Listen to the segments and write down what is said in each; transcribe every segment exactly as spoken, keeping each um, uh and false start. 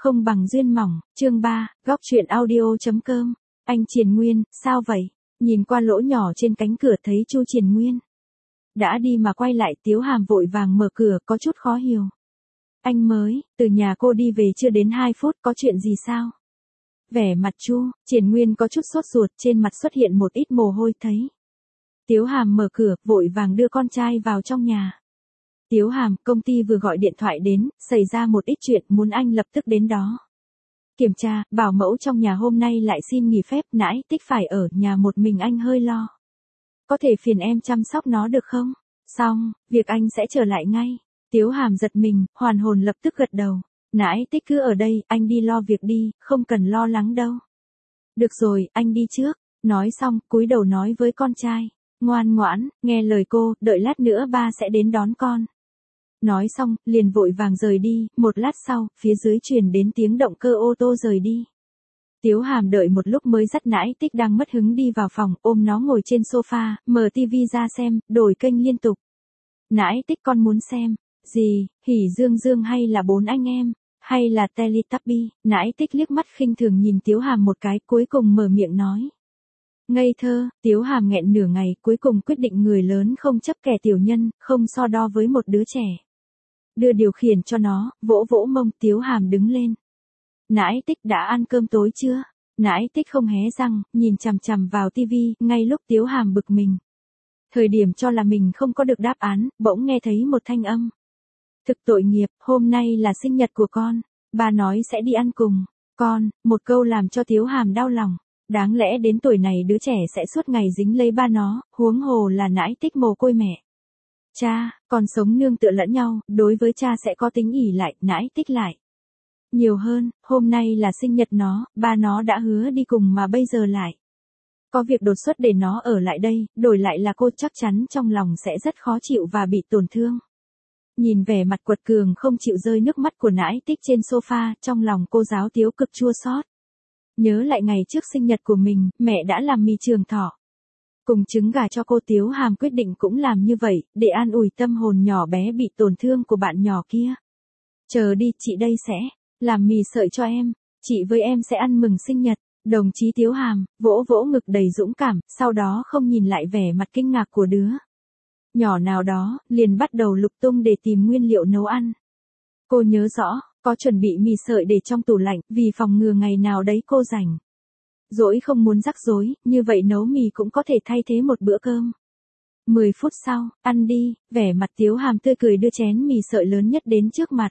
Không bằng duyên mỏng, chương ba, góc truyện audio.com. Anh Triền Nguyên, sao vậy? Nhìn qua lỗ nhỏ trên cánh cửa thấy Chu Triền Nguyên đã đi mà quay lại, Tiếu Hàm vội vàng mở cửa, có chút khó hiểu. Anh mới, từ nhà cô đi về chưa đến hai phút, có chuyện gì sao? Vẻ mặt Chu Triền Nguyên có chút sốt ruột, trên mặt xuất hiện một ít mồ hôi thấy. Tiếu Hàm mở cửa, vội vàng đưa con trai vào trong nhà. Tiếu Hàm, công ty vừa gọi điện thoại đến, xảy ra một ít chuyện, muốn anh lập tức đến đó. Kiểm tra, bảo mẫu trong nhà hôm nay lại xin nghỉ phép, nãi tích phải ở nhà một mình, anh hơi lo. Có thể phiền em chăm sóc nó được không? Xong, việc anh sẽ trở lại ngay. Tiếu Hàm giật mình, hoàn hồn lập tức gật đầu. Nãi tích cứ ở đây, anh đi lo việc đi, không cần lo lắng đâu. Được rồi, anh đi trước. Nói xong, cúi đầu nói với con trai. Ngoan ngoãn, nghe lời cô, đợi lát nữa ba sẽ đến đón con. Nói xong, liền vội vàng rời đi, một lát sau, phía dưới truyền đến tiếng động cơ ô tô rời đi. Tiếu Hàm đợi một lúc mới dắt nãi tích đang mất hứng đi vào phòng, ôm nó ngồi trên sofa, mở tivi ra xem, đổi kênh liên tục. Nãi tích, con muốn xem, gì, Hỉ Dương Dương hay là Bốn Anh Em, hay là Teletubby? Nãi tích liếc mắt khinh thường nhìn Tiếu Hàm một cái, cuối cùng mở miệng nói. Ngây thơ, Tiếu Hàm nghẹn nửa ngày, cuối cùng quyết định người lớn không chấp kẻ tiểu nhân, không so đo với một đứa trẻ. Đưa điều khiển cho nó, vỗ vỗ mông, Tiếu Hàm đứng lên. Nãi tích, đã ăn cơm tối chưa? Nãi tích không hé răng, nhìn chằm chằm vào tivi, ngay lúc Tiếu Hàm bực mình. Thời điểm cho là mình không có được đáp án, bỗng nghe thấy một thanh âm. Thực tội nghiệp, hôm nay là sinh nhật của con, bà nói sẽ đi ăn cùng con, một câu làm cho Tiếu Hàm đau lòng. Đáng lẽ đến tuổi này đứa trẻ sẽ suốt ngày dính lấy ba nó, huống hồ là nãi tích mồ côi mẹ. Cha, còn sống nương tựa lẫn nhau, đối với cha sẽ có tính ỷ lại, nãi tích lại. Nhiều hơn, hôm nay là sinh nhật nó, ba nó đã hứa đi cùng mà bây giờ lại. Có việc đột xuất để nó ở lại đây, đổi lại là cô chắc chắn trong lòng sẽ rất khó chịu và bị tổn thương. Nhìn vẻ mặt quật cường không chịu rơi nước mắt của nãi tích trên sofa, trong lòng cô giáo Tiếu cực chua xót. Nhớ lại ngày trước sinh nhật của mình, mẹ đã làm mì trường thọ cùng trứng gà cho cô. Tiếu Hàm quyết định cũng làm như vậy, để an ủi tâm hồn nhỏ bé bị tổn thương của bạn nhỏ kia. Chờ đi, chị đây sẽ làm mì sợi cho em, chị với em sẽ ăn mừng sinh nhật. Đồng chí Tiếu Hàm, vỗ vỗ ngực đầy dũng cảm, sau đó không nhìn lại vẻ mặt kinh ngạc của đứa nhỏ nào đó, liền bắt đầu lục tung để tìm nguyên liệu nấu ăn. Cô nhớ rõ, có chuẩn bị mì sợi để trong tủ lạnh, vì phòng ngừa ngày nào đấy cô rảnh rỗi không muốn rắc rối, như vậy nấu mì cũng có thể thay thế một bữa cơm. Mười phút sau, ăn đi, vẻ mặt Tiếu Hàm tươi cười đưa chén mì sợi lớn nhất đến trước mặt.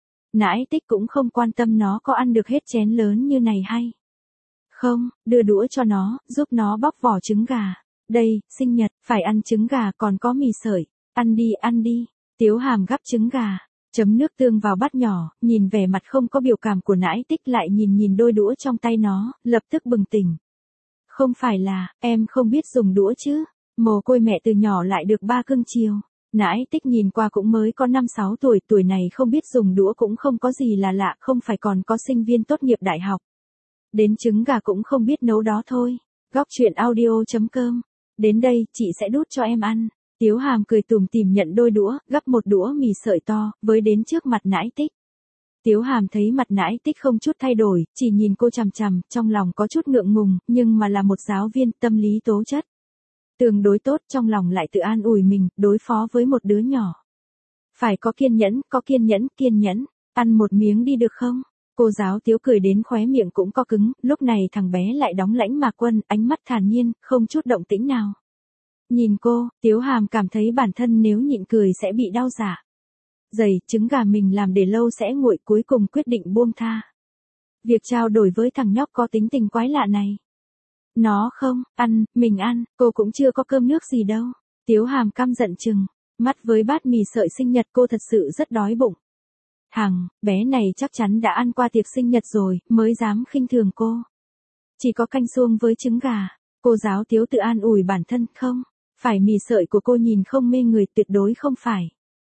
Nãi tích cũng không quan tâm nó có ăn được hết chén lớn như này hay không, đưa đũa cho nó, giúp nó bóc vỏ trứng gà. Đây, sinh nhật, phải ăn trứng gà còn có mì sợi. Ăn đi, ăn đi. Tiếu Hàm gắp trứng gà, chấm nước tương vào bát nhỏ, nhìn vẻ mặt không có biểu cảm của nãi tích lại nhìn nhìn đôi đũa trong tay nó, lập tức bừng tỉnh. Không phải là, em không biết dùng đũa chứ, mồ côi mẹ từ nhỏ lại được ba cưng chiều. Nãi tích nhìn qua cũng mới có năm sáu tuổi, tuổi này không biết dùng đũa cũng không có gì là lạ, không phải còn có sinh viên tốt nghiệp đại học. Đến trứng gà cũng không biết nấu đó thôi. Góc truyện audio.com. Đến đây, chị sẽ đút cho em ăn. Tiếu Hàm cười tủm tỉm nhận đôi đũa, gắp một đũa mì sợi to, với đến trước mặt nãi tích. Tiếu Hàm thấy mặt nãi tích không chút thay đổi, chỉ nhìn cô chằm chằm, trong lòng có chút ngượng ngùng, nhưng mà là một giáo viên, tâm lý tố chất tương đối tốt, trong lòng lại tự an ủi mình, đối phó với một đứa nhỏ. Phải có kiên nhẫn, có kiên nhẫn, kiên nhẫn, ăn một miếng đi được không? Cô giáo Tiếu cười đến khóe miệng cũng co cứng, lúc này thằng bé lại đóng lãnh mà quân, ánh mắt thản nhiên, không chút động tĩnh nào. Nhìn cô, Tiếu Hàm cảm thấy bản thân nếu nhịn cười sẽ bị đau dạ dày, trứng gà mình làm để lâu sẽ nguội, cuối cùng quyết định buông tha việc trao đổi với thằng nhóc có tính tình quái lạ này. Nó không ăn, mình ăn, cô cũng chưa có cơm nước gì đâu. Tiếu Hàm căm giận chừng mắt với bát mì sợi sinh nhật, cô thật sự rất đói bụng. Thằng bé này chắc chắn đã ăn qua tiệc sinh nhật rồi, mới dám khinh thường cô. Chỉ có canh suông với trứng gà. Cô giáo Tiếu tự an ủi bản thân, không phải mì sợi của cô nhìn không mê người, tuyệt đối không phải.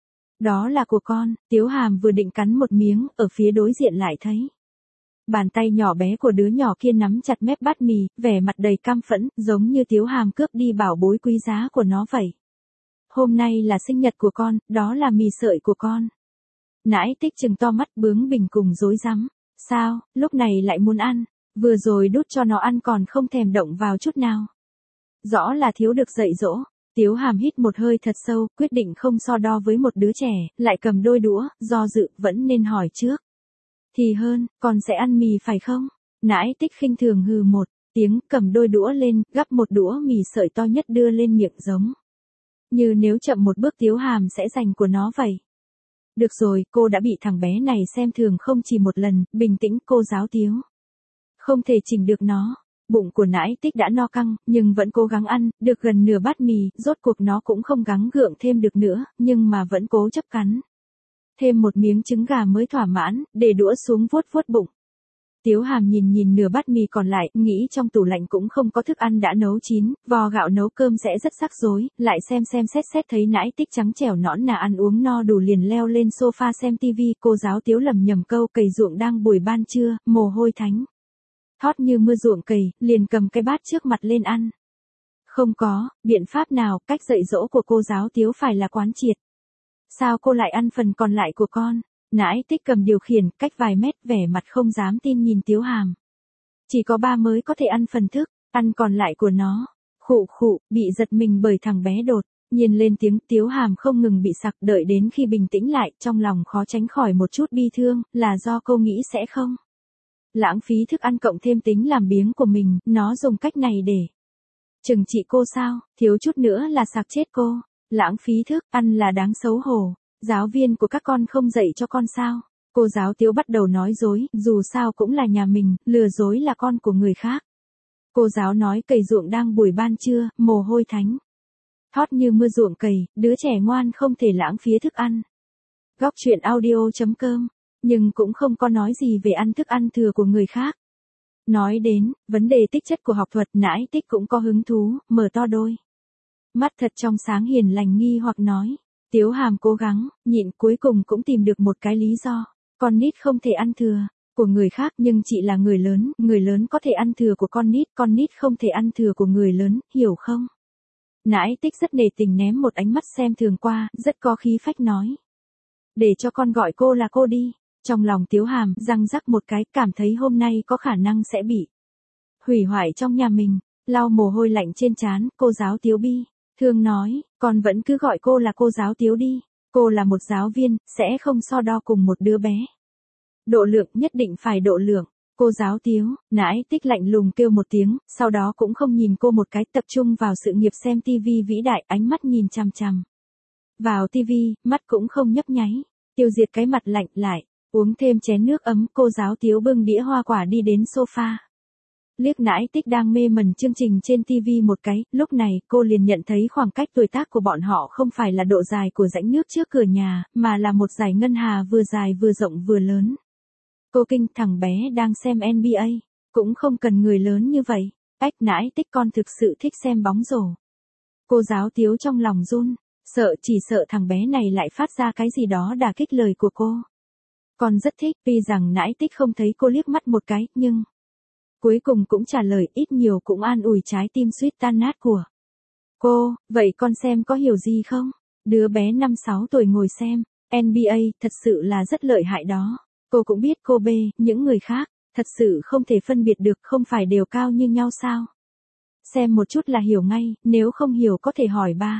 Đó là của con. Tiếu Hàm vừa định cắn một miếng, ở phía đối diện lại thấy bàn tay nhỏ bé của đứa nhỏ kia nắm chặt mép bát mì, vẻ mặt đầy căm phẫn, giống như Tiếu Hàm cướp đi bảo bối quý giá của nó vậy. Hôm nay là sinh nhật của con, đó là mì sợi của con. Nãi tích trừng to mắt bướng bỉnh cùng rối rắm. Sao, lúc này lại muốn ăn, vừa rồi đút cho nó ăn còn không thèm động vào chút nào. Rõ là thiếu được dạy dỗ. Tiếu Hàm hít một hơi thật sâu, quyết định không so đo với một đứa trẻ, lại cầm đôi đũa, do dự, vẫn nên hỏi trước. Thì hơn, con sẽ ăn mì phải không? Nãi Tích khinh thường hừ một tiếng, cầm đôi đũa lên, gắp một đũa mì sợi to nhất đưa lên miệng giống như nếu chậm một bước Tiếu Hàm sẽ giành của nó vậy. Được rồi, cô đã bị thằng bé này xem thường không chỉ một lần, bình tĩnh cô giáo Tiếu. Không thể chỉnh được nó. Bụng của Nãi Tích đã no căng, nhưng vẫn cố gắng ăn, được gần nửa bát mì, rốt cuộc nó cũng không gắng gượng thêm được nữa, nhưng mà vẫn cố chấp cắn. Thêm một miếng trứng gà mới thỏa mãn, để đũa xuống vuốt vuốt bụng. Tiếu Hàm nhìn nhìn nửa bát mì còn lại, nghĩ trong tủ lạnh cũng không có thức ăn đã nấu chín, vò gạo nấu cơm sẽ rất rắc rối, lại xem xem xét xét thấy Nãi Tích trắng trẻo nõn nà ăn uống no đủ liền leo lên sofa xem tivi, cô giáo Tiếu lầm nhầm câu cày ruộng đang buổi ban trưa, mồ hôi thánh thót như mưa ruộng cày, liền cầm cái bát trước mặt lên ăn. Không có biện pháp nào, cách dạy dỗ của cô giáo Tiếu phải là quán triệt. Sao cô lại ăn phần còn lại của con? Nãi Tích cầm điều khiển, cách vài mét, vẻ mặt không dám tin nhìn Tiếu Hàm. Chỉ có ba mới có thể ăn phần thức, ăn còn lại của nó. Khụ khụ, bị giật mình bởi thằng bé đột nhiên lên tiếng. Tiếu Hàm không ngừng bị sặc, đợi đến khi bình tĩnh lại, trong lòng khó tránh khỏi một chút bi thương, là do cô nghĩ sẽ không lãng phí thức ăn cộng thêm tính làm biếng của mình, nó dùng cách này để trừng trị cô sao, thiếu chút nữa là sặc chết cô. Lãng phí thức ăn là đáng xấu hổ. Giáo viên của các con không dạy cho con sao? Cô giáo Tiếu bắt đầu nói dối, dù sao cũng là nhà mình, lừa dối là con của người khác. Cô giáo nói cày ruộng đang buổi ban trưa, mồ hôi thánh thót như mưa ruộng cày, đứa trẻ ngoan không thể lãng phí thức ăn. Góc truyện audio chấm com, nhưng cũng không có nói gì về ăn thức ăn thừa của người khác. Nói đến vấn đề tích chất của học thuật, Nãi Tích cũng có hứng thú, mở to đôi mắt thật trong sáng hiền lành nghi hoặc nói. Tiếu Hàm cố gắng nhịn, cuối cùng cũng tìm được một cái lý do. Con nít không thể ăn thừa của người khác, nhưng chị là người lớn, người lớn có thể ăn thừa của con nít, con nít không thể ăn thừa của người lớn, hiểu không? Nãi Tích rất nể tình ném một ánh mắt xem thường qua, rất có khí phách nói. Để cho con gọi cô là cô đi. Trong lòng Tiếu Hàm răng rắc một cái, cảm thấy hôm nay có khả năng sẽ bị hủy hoại trong nhà mình. Lau mồ hôi lạnh trên trán, cô giáo Tiếu bi thương nói, con vẫn cứ gọi cô là cô giáo Tiếu đi. Cô là một giáo viên, sẽ không so đo cùng một đứa bé. Độ lượng, nhất định phải độ lượng. Cô giáo Tiếu. Nãi Tích lạnh lùng kêu một tiếng, sau đó cũng không nhìn cô một cái, tập trung vào sự nghiệp xem tivi vĩ đại, ánh mắt nhìn chằm chằm vào tivi, mắt cũng không nhấp nháy. Tiêu Diệt cái mặt lạnh lại, uống thêm chén nước ấm. Cô giáo Tiếu bưng đĩa hoa quả đi đến sofa. Liếc Nãi Tích đang mê mẩn chương trình trên tivi một cái, lúc này cô liền nhận thấy khoảng cách tuổi tác của bọn họ không phải là độ dài của rãnh nước trước cửa nhà, mà là một dải ngân hà vừa dài vừa rộng vừa lớn. Cô kinh, thằng bé đang xem en bi a, cũng không cần người lớn như vậy. Ách, Nãi Tích con thực sự thích xem bóng rổ. Cô giáo Tiếu trong lòng run, sợ chỉ sợ thằng bé này lại phát ra cái gì đó đả kích lời của cô. Con rất thích, tuy rằng Nãi Tích không thấy cô liếc mắt một cái, nhưng cuối cùng cũng trả lời, ít nhiều cũng an ủi trái tim suýt tan nát của cô. Vậy con xem có hiểu gì không? Đứa bé năm sáu tuổi ngồi xem en bi a, thật sự là rất lợi hại đó. Cô cũng biết cô bê, những người khác, thật sự không thể phân biệt được, không phải đều cao như nhau sao? Xem một chút là hiểu ngay, nếu không hiểu có thể hỏi ba.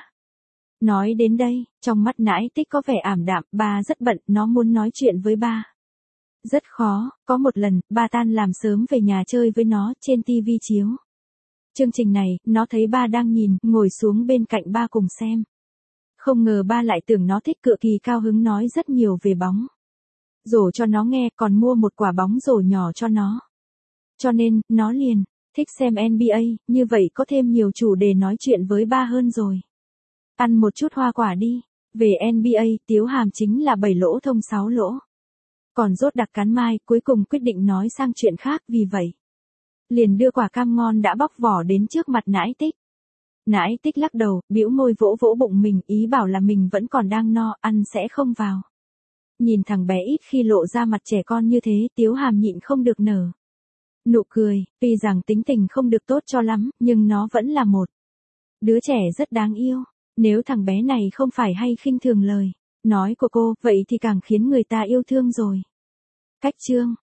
Nói đến đây, trong mắt Nãi Tích có vẻ ảm đạm, ba rất bận, nó muốn nói chuyện với ba. Rất khó, có một lần, ba tan làm sớm về nhà chơi với nó, trên tivi chiếu chương trình này, nó thấy ba đang nhìn, ngồi xuống bên cạnh ba cùng xem. Không ngờ ba lại tưởng nó thích, cựa kỳ cao hứng nói rất nhiều về bóng rổ cho nó nghe, còn mua một quả bóng rổ nhỏ cho nó. Cho nên, nó liền thích xem en bi a, như vậy có thêm nhiều chủ đề nói chuyện với ba hơn rồi. Ăn một chút hoa quả đi. Về en bi a, Tiếu Hàm chính là bảy lỗ thông sáu lỗ. Còn rốt đặc cắn mai, cuối cùng quyết định nói sang chuyện khác, vì vậy liền đưa quả cam ngon đã bóc vỏ đến trước mặt Nãi Tích. Nãi Tích lắc đầu, bĩu môi vỗ vỗ bụng mình, ý bảo là mình vẫn còn đang no, ăn sẽ không vào. Nhìn thằng bé ít khi lộ ra mặt trẻ con như thế, Tiếu Hàm nhịn không được nở nụ cười, tuy rằng tính tình không được tốt cho lắm, nhưng nó vẫn là một đứa trẻ rất đáng yêu. Nếu thằng bé này không phải hay khinh thường lời nói của cô, vậy thì càng khiến người ta yêu thương rồi. Cách chương